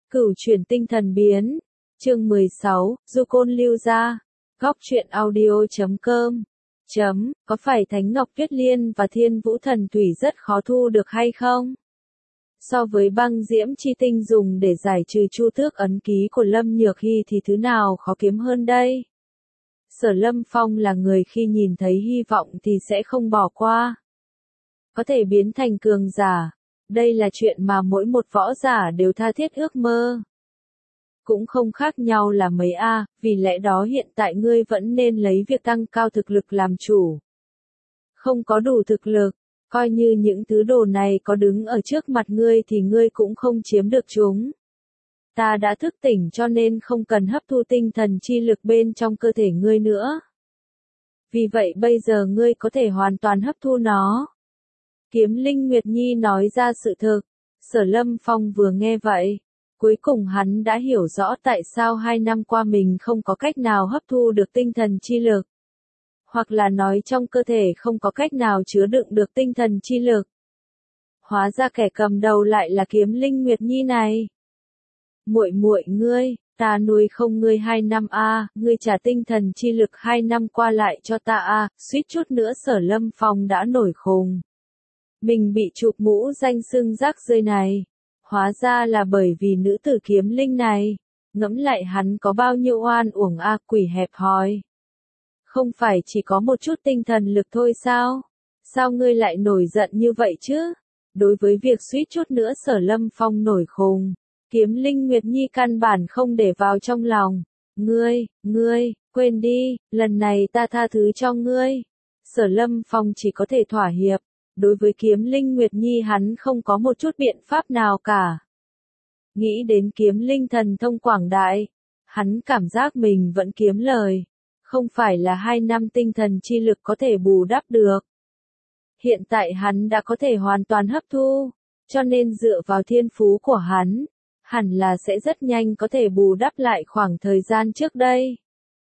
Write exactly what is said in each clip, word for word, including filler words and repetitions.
Cửu chuyển tinh thần biến. Chương mười sáu, Du Côn Lưu Gia. Góc truyện audio chấm com. Chấm, có phải Thánh Ngọc Tuyết Liên và Thiên Vũ Thần Thủy rất khó thu được hay không? So với băng diễm chi tinh dùng để giải trừ chu tước ấn ký của Lâm Nhược Hy thì thứ nào khó kiếm hơn đây? Sở Lâm Phong là người khi nhìn thấy hy vọng thì sẽ không bỏ qua. Có thể biến thành cường giả. Đây là chuyện mà mỗi một võ giả đều tha thiết ước mơ. Cũng không khác nhau là mấy a, vì lẽ đó hiện tại ngươi vẫn nên lấy việc tăng cao thực lực làm chủ. Không có đủ thực lực, coi như những thứ đồ này có đứng ở trước mặt ngươi thì ngươi cũng không chiếm được chúng. Ta đã thức tỉnh cho nên không cần hấp thu tinh thần chi lực bên trong cơ thể ngươi nữa. Vì vậy bây giờ ngươi có thể hoàn toàn hấp thu nó. Kiếm Linh Nguyệt Nhi nói ra sự thực. Sở Lâm Phong vừa nghe vậy, cuối cùng hắn đã hiểu rõ tại sao hai năm qua mình không có cách nào hấp thu được tinh thần chi lực. Hoặc là nói trong cơ thể không có cách nào chứa đựng được tinh thần chi lực. Hóa ra kẻ cầm đầu lại là Kiếm Linh Nguyệt Nhi này. Muội muội ngươi, ta nuôi không ngươi hai năm a, ngươi trả tinh thần chi lực hai năm qua lại cho ta a, suýt chút nữa Sở Lâm Phong đã nổi khùng. Mình bị chụp mũ danh xưng rác rơi này. Hóa ra là bởi vì nữ tử Kiếm Linh này. Ngẫm lại hắn có bao nhiêu oan uổng a, quỷ hẹp hòi. Không phải chỉ có một chút tinh thần lực thôi sao? Sao ngươi lại nổi giận như vậy chứ? Đối với việc suýt chút nữa Sở Lâm Phong nổi khùng, Kiếm Linh Nguyệt Nhi căn bản không để vào trong lòng. Ngươi, ngươi, quên đi, lần này ta tha thứ cho ngươi. Sở Lâm Phong chỉ có thể thỏa hiệp. Đối với Kiếm Linh Nguyệt Nhi hắn không có một chút biện pháp nào cả. Nghĩ đến Kiếm Linh thần thông quảng đại, hắn cảm giác mình vẫn kiếm lời. Không phải là hai năm tinh thần chi lực có thể bù đắp được. Hiện tại hắn đã có thể hoàn toàn hấp thu, cho nên dựa vào thiên phú của hắn, hẳn là sẽ rất nhanh có thể bù đắp lại khoảng thời gian trước đây.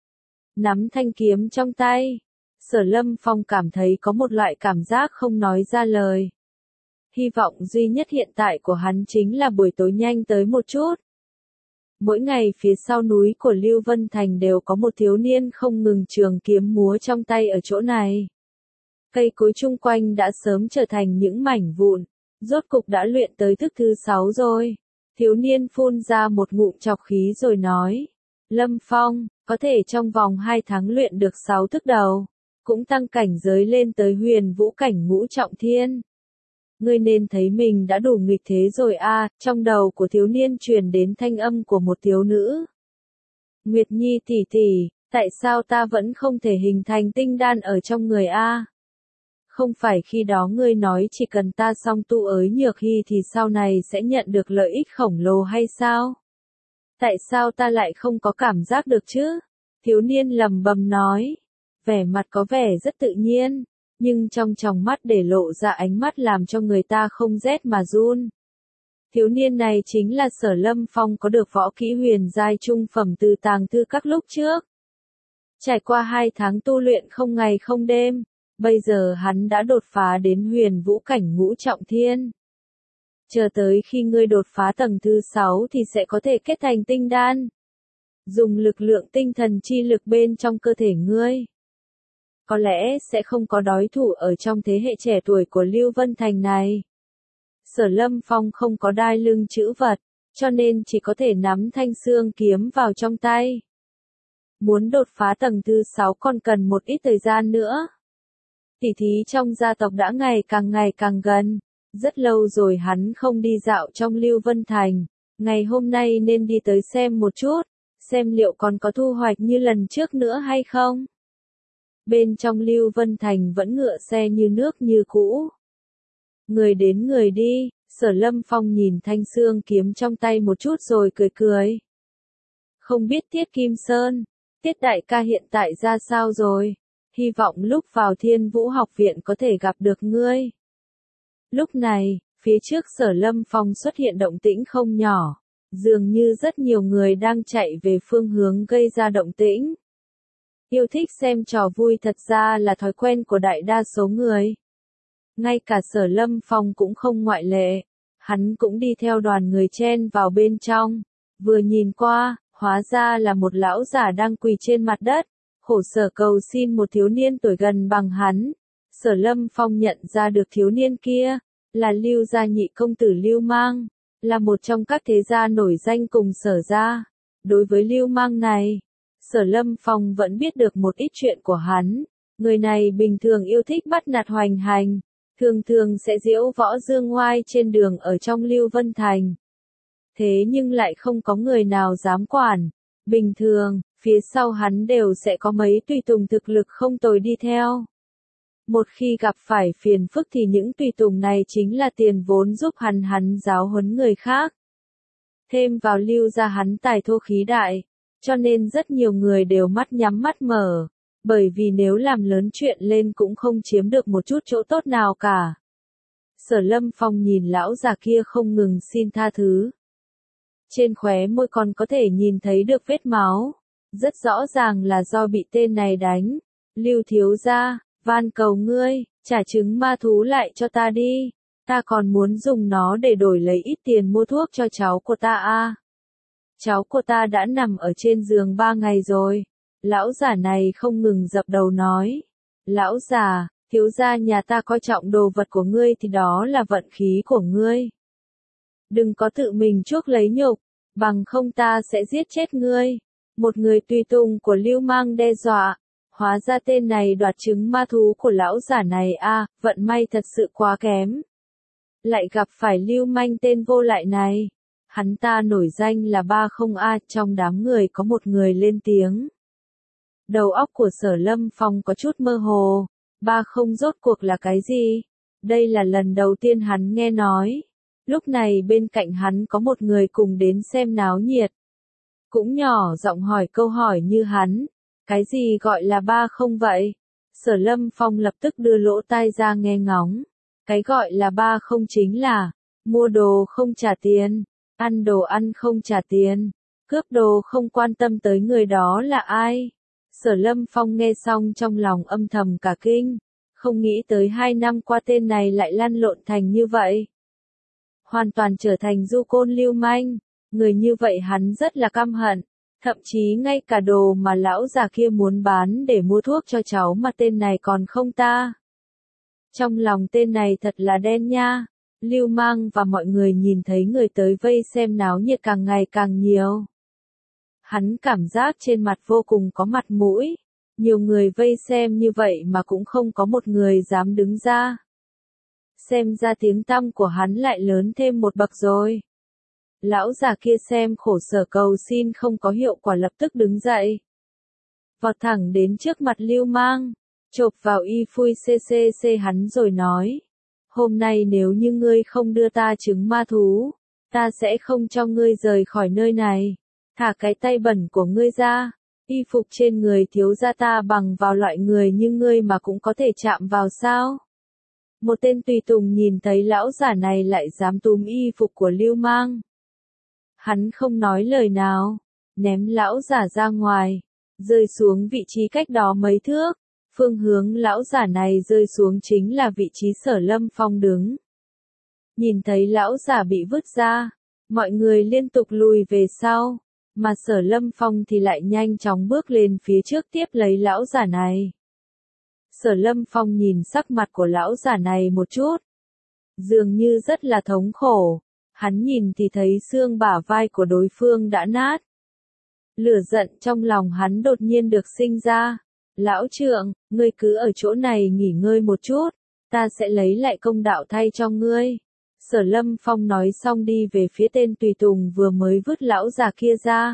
Nắm thanh kiếm trong tay. Sở Lâm Phong cảm thấy có một loại cảm giác không nói ra lời. Hy vọng duy nhất hiện tại của hắn chính là buổi tối nhanh tới một chút. Mỗi ngày phía sau núi của Lưu Vân Thành đều có một thiếu niên không ngừng trường kiếm múa trong tay ở chỗ này. Cây cối chung quanh đã sớm trở thành những mảnh vụn, rốt cục đã luyện tới thức thứ sáu rồi. Thiếu niên phun ra một ngụm trọc khí rồi nói, Lâm Phong, có thể trong vòng hai tháng luyện được sáu thức đầu. Cũng tăng cảnh giới lên tới huyền vũ cảnh ngũ trọng thiên. Ngươi nên thấy mình đã đủ nghịch thế rồi a, trong đầu của thiếu niên truyền đến thanh âm của một thiếu nữ. Nguyệt Nhi tỷ tỷ, tại sao ta vẫn không thể hình thành tinh đan ở trong người a? Không phải khi đó ngươi nói chỉ cần ta song tu ới Nhược Hy thì sau này sẽ nhận được lợi ích khổng lồ hay sao? Tại sao ta lại không có cảm giác được chứ? Thiếu niên lầm bầm nói. Vẻ mặt có vẻ rất tự nhiên, nhưng trong tròng mắt để lộ ra ánh mắt làm cho người ta không rét mà run. Thiếu niên này chính là Sở Lâm Phong có được võ kỹ huyền giai trung phẩm từ tàng thư các lúc trước. Trải qua hai tháng tu luyện không ngày không đêm, bây giờ hắn đã đột phá đến huyền vũ cảnh ngũ trọng thiên. Chờ tới khi ngươi đột phá tầng thứ sáu thì sẽ có thể kết thành tinh đan. Dùng lực lượng tinh thần chi lực bên trong cơ thể ngươi. Có lẽ sẽ không có đối thủ ở trong thế hệ trẻ tuổi của Lưu Vân Thành này. Sở Lâm Phong không có đai lưng chữ vật, cho nên chỉ có thể nắm thanh xương kiếm vào trong tay. Muốn đột phá tầng thứ sáu còn cần một ít thời gian nữa. Tỉ thí trong gia tộc đã ngày càng ngày càng gần. Rất lâu rồi hắn không đi dạo trong Lưu Vân Thành. Ngày hôm nay nên đi tới xem một chút, xem liệu còn có thu hoạch như lần trước nữa hay không. Bên trong Lưu Vân Thành vẫn ngựa xe như nước như cũ. Người đến người đi, Sở Lâm Phong nhìn thanh xương kiếm trong tay một chút rồi cười cười. Không biết Tiết Kim Sơn, Tiết đại ca hiện tại ra sao rồi, hy vọng lúc vào Thiên Vũ học viện có thể gặp được ngươi. Lúc này, phía trước Sở Lâm Phong xuất hiện động tĩnh không nhỏ, dường như rất nhiều người đang chạy về phương hướng gây ra động tĩnh. Yêu thích xem trò vui thật ra là thói quen của đại đa số người. Ngay cả Sở Lâm Phong cũng không ngoại lệ. Hắn cũng đi theo đoàn người chen vào bên trong. Vừa nhìn qua, hóa ra là một lão giả đang quỳ trên mặt đất, khổ sở cầu xin một thiếu niên tuổi gần bằng hắn. Sở Lâm Phong nhận ra được thiếu niên kia, là Lưu gia nhị công tử Lưu Mang, là một trong các thế gia nổi danh cùng Sở gia. Đối với Lưu Mang này, Sở Lâm Phong vẫn biết được một ít chuyện của hắn. Người này bình thường yêu thích bắt nạt hoành hành, thường thường sẽ diễu võ dương ngoai trên đường ở trong Lưu Vân Thành. Thế nhưng lại không có người nào dám quản. Bình thường, phía sau hắn đều sẽ có mấy tùy tùng thực lực không tồi đi theo. Một khi gặp phải phiền phức thì những tùy tùng này chính là tiền vốn giúp hắn hắn giáo huấn người khác. Thêm vào Lưu gia hắn tài thô khí đại, cho nên rất nhiều người đều mắt nhắm mắt mở, bởi vì nếu làm lớn chuyện lên cũng không chiếm được một chút chỗ tốt nào cả. Sở Lâm Phong nhìn lão già kia không ngừng xin tha thứ. Trên khóe môi còn có thể nhìn thấy được vết máu, rất rõ ràng là do bị tên này đánh. Lưu thiếu gia, van cầu ngươi, trả trứng ma thú lại cho ta đi, ta còn muốn dùng nó để đổi lấy ít tiền mua thuốc cho cháu của ta a. Cháu của ta đã nằm ở trên giường ba ngày rồi. Lão già này không ngừng dập đầu nói. Lão già, thiếu gia nhà ta coi trọng đồ vật của ngươi thì đó là vận khí của ngươi. Đừng có tự mình chuốc lấy nhục, bằng không ta sẽ giết chết ngươi. Một người tùy tùng của Lưu Mang đe dọa. Hóa ra tên này đoạt trứng ma thú của lão giả này a, à, vận may thật sự quá kém. Lại gặp phải Lưu Manh tên vô lại này. Hắn ta nổi danh là ba không a, trong đám người có một người lên tiếng. Đầu óc của Sở Lâm Phong có chút mơ hồ, ba không rốt cuộc là cái gì? Đây là lần đầu tiên hắn nghe nói. Lúc này bên cạnh hắn có một người cùng đến xem náo nhiệt. Cũng nhỏ giọng hỏi câu hỏi như hắn. Cái gì gọi là ba không vậy? Sở Lâm Phong lập tức đưa lỗ tai ra nghe ngóng. Cái gọi là ba không chính là mua đồ không trả tiền, ăn đồ ăn không trả tiền, cướp đồ không quan tâm tới người đó là ai. Sở Lâm Phong nghe xong trong lòng âm thầm cả kinh, không nghĩ tới hai năm qua tên này lại lăn lộn thành như vậy. Hoàn toàn trở thành du côn lưu manh, người như vậy hắn rất là căm hận. Thậm chí ngay cả đồ mà lão già kia muốn bán để mua thuốc cho cháu mà tên này còn không ta. Trong lòng tên này thật là đen nha. Lưu Mang và mọi người nhìn thấy người tới vây xem náo nhiệt càng ngày càng nhiều. Hắn cảm giác trên mặt vô cùng có mặt mũi. Nhiều người vây xem như vậy mà cũng không có một người dám đứng ra. Xem ra tiếng tăm của hắn lại lớn thêm một bậc rồi. Lão già kia xem khổ sở cầu xin không có hiệu quả lập tức đứng dậy. Vọt thẳng đến trước mặt Lưu Mang, chộp vào y phui ccc hắn rồi nói. Hôm nay nếu như ngươi không đưa ta trứng ma thú, ta sẽ không cho ngươi rời khỏi nơi này. Thả cái tay bẩn của ngươi ra, y phục trên người thiếu gia ta bằng vào loại người như ngươi mà cũng có thể chạm vào sao? Một tên tùy tùng nhìn thấy lão giả này lại dám túm y phục của Lưu Mang. Hắn không nói lời nào, ném lão giả ra ngoài, rơi xuống vị trí cách đó mấy thước. Phương hướng lão giả này rơi xuống chính là vị trí Sở Lâm Phong đứng. Nhìn thấy lão giả bị vứt ra, mọi người liên tục lùi về sau, mà Sở Lâm Phong thì lại nhanh chóng bước lên phía trước tiếp lấy lão giả này. Sở Lâm Phong nhìn sắc mặt của lão giả này một chút, dường như rất là thống khổ. Hắn nhìn thì thấy xương bả vai của đối phương đã nát. Lửa giận trong lòng hắn đột nhiên được sinh ra. Lão trượng, ngươi cứ ở chỗ này nghỉ ngơi một chút, ta sẽ lấy lại công đạo thay cho ngươi. Sở Lâm Phong nói xong đi về phía tên tùy tùng vừa mới vứt lão già kia ra.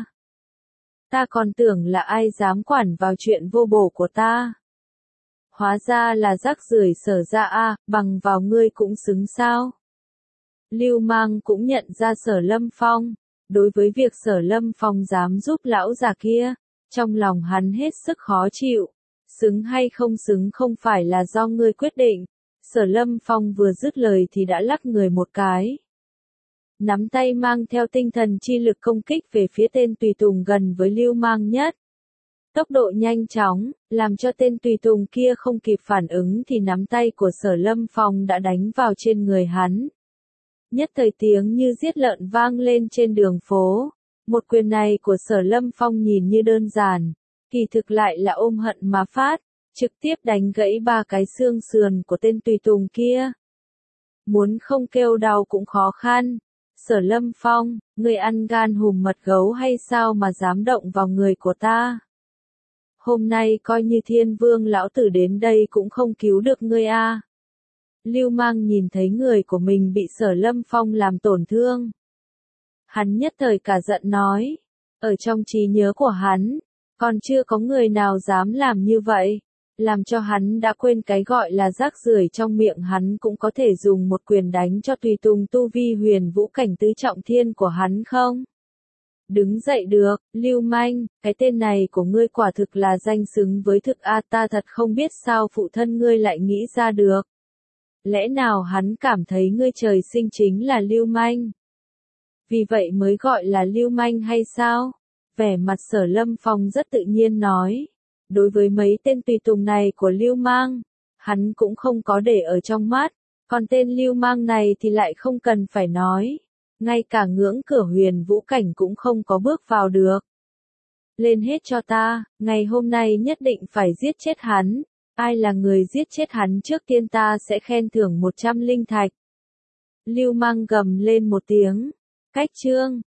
Ta còn tưởng là ai dám quản vào chuyện vô bổ của ta. Hóa ra là rác rưởi Sở gia a, bằng vào ngươi cũng xứng sao. Lưu Mang cũng nhận ra Sở Lâm Phong, đối với việc Sở Lâm Phong dám giúp lão già kia, trong lòng hắn hết sức khó chịu. Xứng hay không xứng không phải là do ngươi quyết định. Sở Lâm Phong vừa dứt lời thì đã lắc người một cái. Nắm tay mang theo tinh thần chi lực công kích về phía tên tùy tùng gần với Lưu Mang nhất. Tốc độ nhanh chóng, làm cho tên tùy tùng kia không kịp phản ứng thì nắm tay của Sở Lâm Phong đã đánh vào trên người hắn. Nhất thời tiếng như giết lợn vang lên trên đường phố. Một quyền này của Sở Lâm Phong nhìn như đơn giản, kỳ thực lại là ôm hận mà phát, trực tiếp đánh gãy ba cái xương sườn của tên tùy tùng kia. Muốn không kêu đau cũng khó khăn. Sở Lâm Phong, ngươi ăn gan hùm mật gấu hay sao mà dám động vào người của ta? Hôm nay coi như Thiên Vương lão tử đến đây cũng không cứu được ngươi a. Lưu Mang nhìn thấy người của mình bị Sở Lâm Phong làm tổn thương. Hắn nhất thời cả giận nói, ở trong trí nhớ của hắn, còn chưa có người nào dám làm như vậy, làm cho hắn đã quên cái gọi là rác rưởi trong miệng hắn cũng có thể dùng một quyền đánh cho tùy tùng tu vi huyền vũ cảnh tứ trọng thiên của hắn không? Đứng dậy được, Lưu Manh, cái tên này của ngươi quả thực là danh xứng với thực a, ta thật không biết sao phụ thân ngươi lại nghĩ ra được. Lẽ nào hắn cảm thấy ngươi trời sinh chính là Lưu Manh? Vì vậy mới gọi là Lưu Manh hay sao? Vẻ mặt Sở Lâm Phong rất tự nhiên nói. Đối với mấy tên tùy tùng này của Lưu Mang, hắn cũng không có để ở trong mắt, còn tên Lưu Mang này thì lại không cần phải nói. Ngay cả ngưỡng cửa huyền vũ cảnh cũng không có bước vào được. Lên hết cho ta, ngày hôm nay nhất định phải giết chết hắn, ai là người giết chết hắn trước tiên ta sẽ khen thưởng một trăm linh thạch. Lưu Mang gầm lên một tiếng, cách chương.